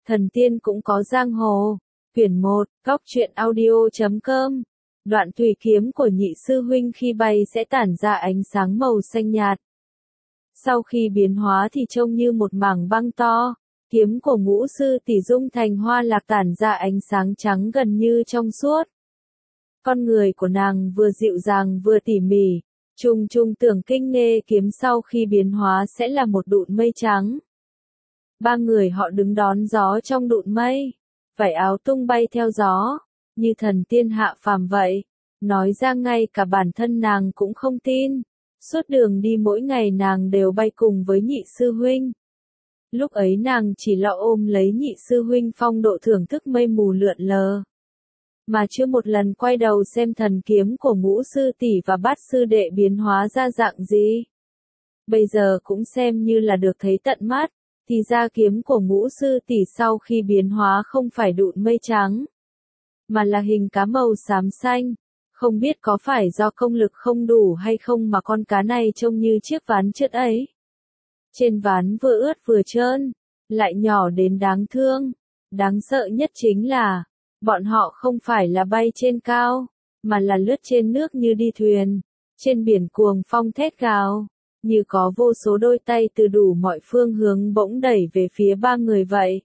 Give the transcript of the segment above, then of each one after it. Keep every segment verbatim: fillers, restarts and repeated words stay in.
Thần tiên cũng có giang hồ. Quyển một, góc truyện audio chấm com. Đoạn thủy kiếm của nhị sư huynh khi bay sẽ tản ra ánh sáng màu xanh nhạt. Sau khi biến hóa thì trông như một mảng băng to. Kiếm của ngũ sư tỷ dung thành hoa lạc tản ra ánh sáng trắng gần như trong suốt. Con người của nàng vừa dịu dàng vừa tỉ mỉ. Trùng trùng tưởng kinh nghê kiếm sau khi biến hóa sẽ là một đụn mây trắng. Ba người họ đứng đón gió trong đụn mây. Vải áo tung bay theo gió. Như thần tiên hạ phàm vậy. Nói ra ngay cả bản thân nàng cũng không tin. Suốt đường đi mỗi ngày nàng đều bay cùng với nhị sư huynh. Lúc ấy nàng chỉ lo ôm lấy nhị sư huynh phong độ thưởng thức mây mù lượn lờ. Mà chưa một lần quay đầu xem thần kiếm của ngũ sư tỷ và bát sư đệ biến hóa ra dạng gì. Bây giờ cũng xem như là được thấy tận mắt, thì ra kiếm của ngũ sư tỷ sau khi biến hóa không phải đụn mây trắng, mà là hình cá màu xám xanh. Không biết có phải do công lực không đủ hay không mà con cá này trông như chiếc ván trượt ấy. Trên ván vừa ướt vừa trơn, lại nhỏ đến đáng thương. Đáng sợ nhất chính là, bọn họ không phải là bay trên cao, mà là lướt trên nước như đi thuyền. Trên biển cuồng phong thét gào, như có vô số đôi tay từ đủ mọi phương hướng bỗng đẩy về phía ba người vậy.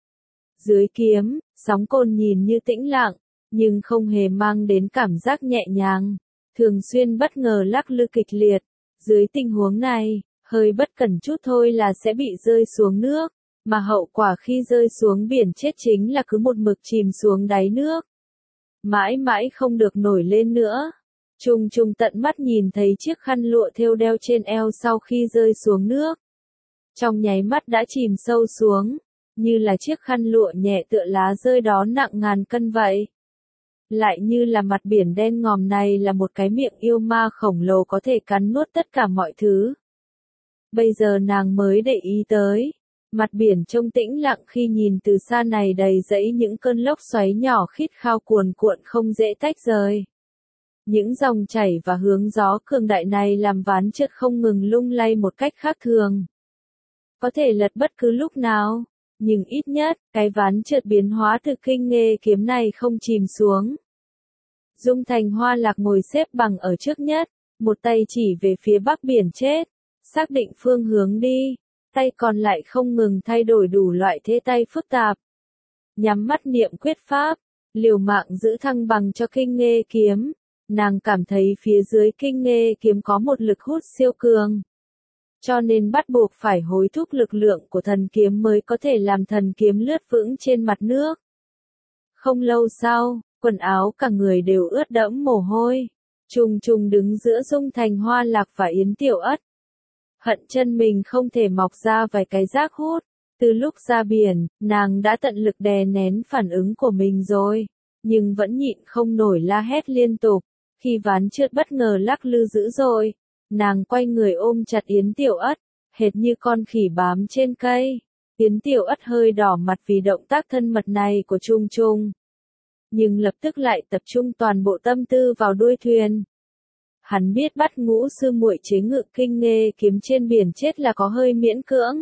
Dưới kiếm, sóng cồn nhìn như tĩnh lặng, nhưng không hề mang đến cảm giác nhẹ nhàng, thường xuyên bất ngờ lắc lư kịch liệt. Dưới tình huống này, hơi bất cẩn chút thôi là sẽ bị rơi xuống nước, mà hậu quả khi rơi xuống biển chết chính là cứ một mực chìm xuống đáy nước. Mãi mãi không được nổi lên nữa. Trùng trùng tận mắt nhìn thấy chiếc khăn lụa thêu đeo trên eo sau khi rơi xuống nước. Trong nháy mắt đã chìm sâu xuống, như là chiếc khăn lụa nhẹ tựa lá rơi đó nặng ngàn cân vậy. Lại như là mặt biển đen ngòm này là một cái miệng yêu ma khổng lồ có thể cắn nuốt tất cả mọi thứ. Bây giờ nàng mới để ý tới. Mặt biển trông tĩnh lặng khi nhìn từ xa này đầy dẫy những cơn lốc xoáy nhỏ khít khao cuồn cuộn không dễ tách rời. Những dòng chảy và hướng gió cường đại này làm ván trượt không ngừng lung lay một cách khác thường. Có thể lật bất cứ lúc nào, nhưng ít nhất, cái ván trượt biến hóa từ kinh nghê kiếm này không chìm xuống. Dung Thành Hoa Lạc ngồi xếp bằng ở trước nhất, một tay chỉ về phía bắc biển chết, xác định phương hướng đi. Tay còn lại không ngừng thay đổi đủ loại thế tay phức tạp. Nhắm mắt niệm quyết pháp, liều mạng giữ thăng bằng cho kinh nghê kiếm. Nàng cảm thấy phía dưới kinh nghê kiếm có một lực hút siêu cường. Cho nên bắt buộc phải hối thúc lực lượng của thần kiếm mới có thể làm thần kiếm lướt vững trên mặt nước. Không lâu sau, quần áo cả người đều ướt đẫm mồ hôi. Trùng trùng đứng giữa Dung Thành Hoa Lạc và Yến Tiểu Ất. Hận chân mình không thể mọc ra vài cái rác hút. Từ lúc ra biển, nàng đã tận lực đè nén phản ứng của mình rồi, nhưng vẫn nhịn không nổi la hét liên tục. Khi ván trượt bất ngờ lắc lư dữ dội, nàng quay người ôm chặt Yến Tiểu Ất, hệt như con khỉ bám trên cây. Yến Tiểu Ất hơi đỏ mặt vì động tác thân mật này của Trung Trung, nhưng lập tức lại tập trung toàn bộ tâm tư vào đuôi thuyền. Hắn biết bắt ngũ sư muội chế ngự kinh nghê kiếm trên biển chết là có hơi miễn cưỡng.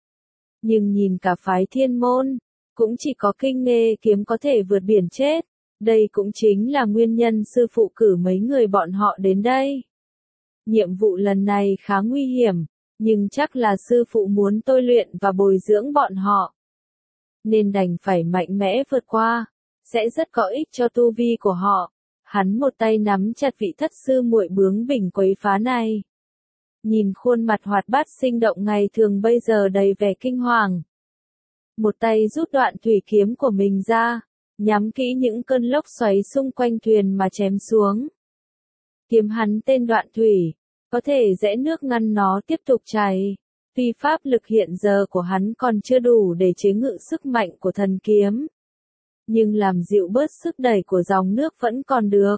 Nhưng nhìn cả phái Thiên Môn, cũng chỉ có kinh nghê kiếm có thể vượt biển chết. Đây cũng chính là nguyên nhân sư phụ cử mấy người bọn họ đến đây. Nhiệm vụ lần này khá nguy hiểm, nhưng chắc là sư phụ muốn tôi luyện và bồi dưỡng bọn họ, nên đành phải mạnh mẽ vượt qua, sẽ rất có ích cho tu vi của họ. Hắn một tay nắm chặt vị thất sư muội bướng bỉnh quấy phá này. Nhìn khuôn mặt hoạt bát sinh động ngày thường bây giờ đầy vẻ kinh hoàng. Một tay rút đoạn thủy kiếm của mình ra, nhắm kỹ những cơn lốc xoáy xung quanh thuyền mà chém xuống. Kiếm hắn tên đoạn thủy, có thể rẽ nước ngăn nó tiếp tục chảy. Tuy pháp lực hiện giờ của hắn còn chưa đủ để chế ngự sức mạnh của thần kiếm, nhưng làm dịu bớt sức đẩy của dòng nước vẫn còn được.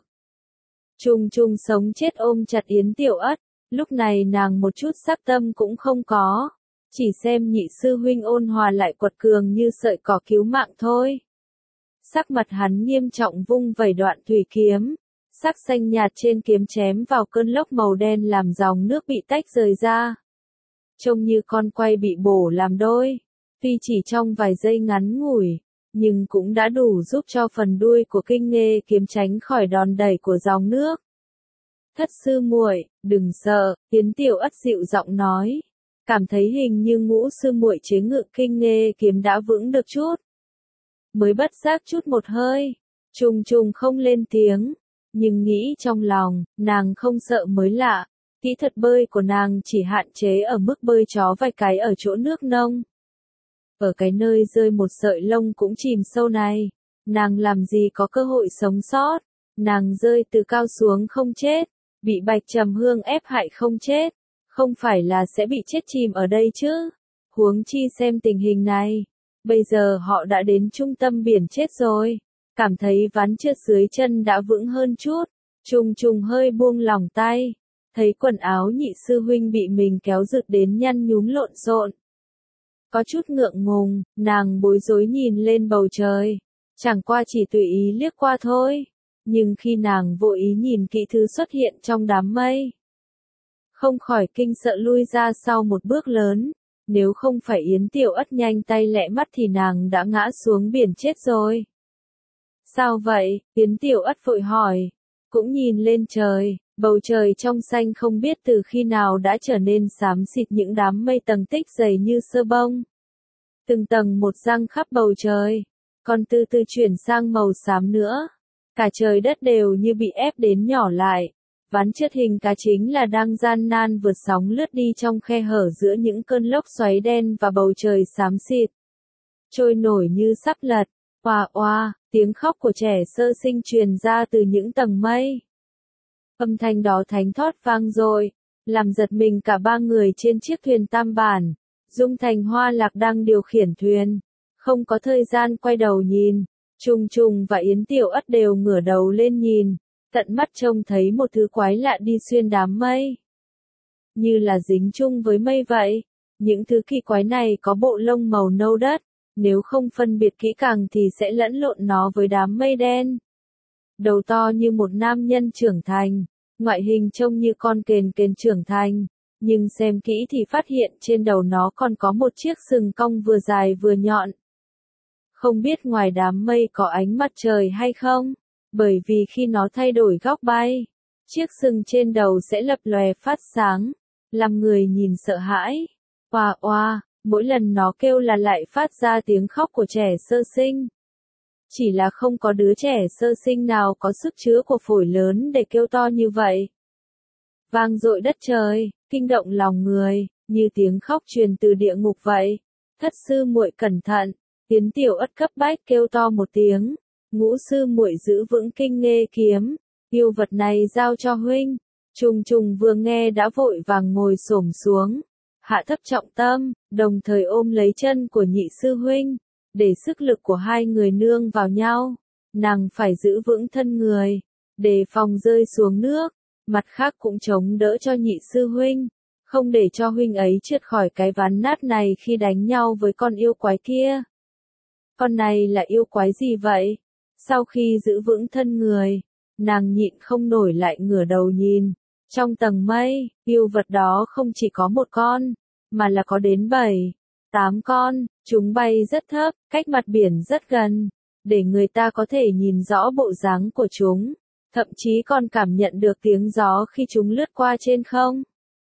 Trung Trung sống chết ôm chặt Yến Tiểu Ất, lúc này nàng một chút sắc tâm cũng không có, chỉ xem nhị sư huynh ôn hòa lại quật cường như sợi cỏ cứu mạng thôi. Sắc mặt hắn nghiêm trọng vung vẩy đoạn thủy kiếm, sắc xanh nhạt trên kiếm chém vào cơn lốc màu đen làm dòng nước bị tách rời ra. Trông như con quay bị bổ làm đôi. Tuy chỉ trong vài giây ngắn ngủi, nhưng cũng đã đủ giúp cho phần đuôi của Kinh Nghê kiếm tránh khỏi đòn đẩy của dòng nước. Thất sư muội, đừng sợ, Yến Tiểu Ất dịu giọng nói. Cảm thấy hình như ngũ sư muội chế ngự Kinh Nghê kiếm đã vững được chút. Mới bất giác chút một hơi, trùng trùng không lên tiếng, nhưng nghĩ trong lòng, nàng không sợ mới lạ. Kỹ thuật bơi của nàng chỉ hạn chế ở mức bơi chó vài cái ở chỗ nước nông. Ở cái nơi rơi một sợi lông cũng chìm sâu này, nàng làm gì có cơ hội sống sót, nàng rơi từ cao xuống không chết, bị Bạch Trầm Hương ép hại không chết, không phải là sẽ bị chết chìm ở đây chứ, huống chi xem tình hình này, bây giờ họ đã đến trung tâm biển chết rồi, cảm thấy ván trượt dưới chân đã vững hơn chút, trùng trùng hơi buông lỏng tay, thấy quần áo nhị sư huynh bị mình kéo giật đến nhăn nhúm lộn xộn. Có chút ngượng ngùng, nàng bối rối nhìn lên bầu trời, chẳng qua chỉ tùy ý liếc qua thôi, nhưng khi nàng vô ý nhìn kỹ thứ xuất hiện trong đám mây, không khỏi kinh sợ lui ra sau một bước lớn, nếu không phải Yến Tiểu Ất nhanh tay lẹ mắt thì nàng đã ngã xuống biển chết rồi. Sao vậy? Yến Tiểu Ất vội hỏi, cũng nhìn lên trời, bầu trời trong xanh không biết từ khi nào đã trở nên xám xịt những đám mây tầng tích dày như sơ bông. Từng tầng một giăng khắp bầu trời, còn từ từ chuyển sang màu xám nữa. Cả trời đất đều như bị ép đến nhỏ lại. Ván trượt hình cá chính là đang gian nan vượt sóng lướt đi trong khe hở giữa những cơn lốc xoáy đen và bầu trời xám xịt. Trôi nổi như sắp lật, oa oa, tiếng khóc của trẻ sơ sinh truyền ra từ những tầng mây. Âm thanh đó thánh thót vang dội, làm giật mình cả ba người trên chiếc thuyền tam bản. Dung Thành Hoa Lạc đang điều khiển thuyền, không có thời gian quay đầu nhìn. Trùng Trùng và Yến Tiểu Ất đều ngửa đầu lên nhìn, tận mắt trông thấy một thứ quái lạ đi xuyên đám mây. Như là dính chung với mây vậy, những thứ kỳ quái này có bộ lông màu nâu đất, nếu không phân biệt kỹ càng thì sẽ lẫn lộn nó với đám mây đen. Đầu to như một nam nhân trưởng thành, ngoại hình trông như con kền kền trưởng thành, nhưng xem kỹ thì phát hiện trên đầu nó còn có một chiếc sừng cong vừa dài vừa nhọn. Không biết ngoài đám mây có ánh mặt trời hay không, bởi vì khi nó thay đổi góc bay, chiếc sừng trên đầu sẽ lập lòe phát sáng, làm người nhìn sợ hãi. Oa oa, mỗi lần nó kêu là lại phát ra tiếng khóc của trẻ sơ sinh. Chỉ là không có đứa trẻ sơ sinh nào có sức chứa của phổi lớn để kêu to như vậy. Vang dội đất trời, kinh động lòng người, như tiếng khóc truyền từ địa ngục vậy. Thất sư muội cẩn thận, Yến Tiểu Ất cấp bách kêu to một tiếng. Ngũ sư muội giữ vững Kinh Nghê kiếm, yêu vật này giao cho huynh. Trùng Trùng vừa nghe đã vội vàng ngồi xổm xuống, hạ thấp trọng tâm, đồng thời ôm lấy chân của nhị sư huynh, để sức lực của hai người nương vào nhau. Nàng phải giữ vững thân người, đề phòng rơi xuống nước, mặt khác cũng chống đỡ cho nhị sư huynh, không để cho huynh ấy trượt khỏi cái ván nát này khi đánh nhau với con yêu quái kia. Con này là yêu quái gì vậy? Sau khi giữ vững thân người, nàng nhịn không nổi lại ngửa đầu nhìn. Trong tầng mây, yêu vật đó không chỉ có một con, mà là có đến bảy, tám con, chúng bay rất thấp, cách mặt biển rất gần, để người ta có thể nhìn rõ bộ dáng của chúng, thậm chí còn cảm nhận được tiếng gió khi chúng lướt qua trên không.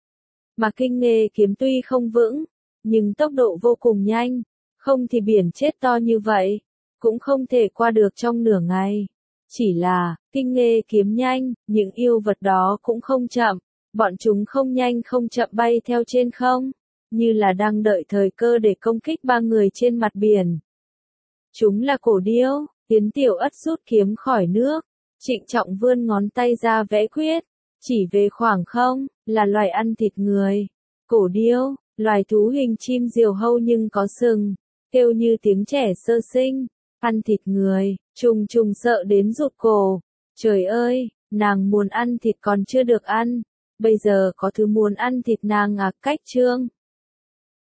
Mà Kinh Nghê kiếm tuy không vững, nhưng tốc độ vô cùng nhanh, không thì biển chết to như vậy, cũng không thể qua được trong nửa ngày. Chỉ là, Kinh Nghê kiếm nhanh, những yêu vật đó cũng không chậm, bọn chúng không nhanh không chậm bay theo trên không, như là đang đợi thời cơ để công kích ba người trên mặt biển. Chúng là cổ điêu, Yến Tiểu Ất rút kiếm khỏi nước, trịnh trọng vươn ngón tay ra vẽ quyết, chỉ về khoảng không, là loài ăn thịt người. Cổ điêu, loài thú hình chim diều hâu nhưng có sừng, kêu như tiếng trẻ sơ sinh, ăn thịt người. Trùng Trùng sợ đến rụt cổ. Trời ơi, nàng muốn ăn thịt còn chưa được ăn, bây giờ có thứ muốn ăn thịt nàng à, cách trương.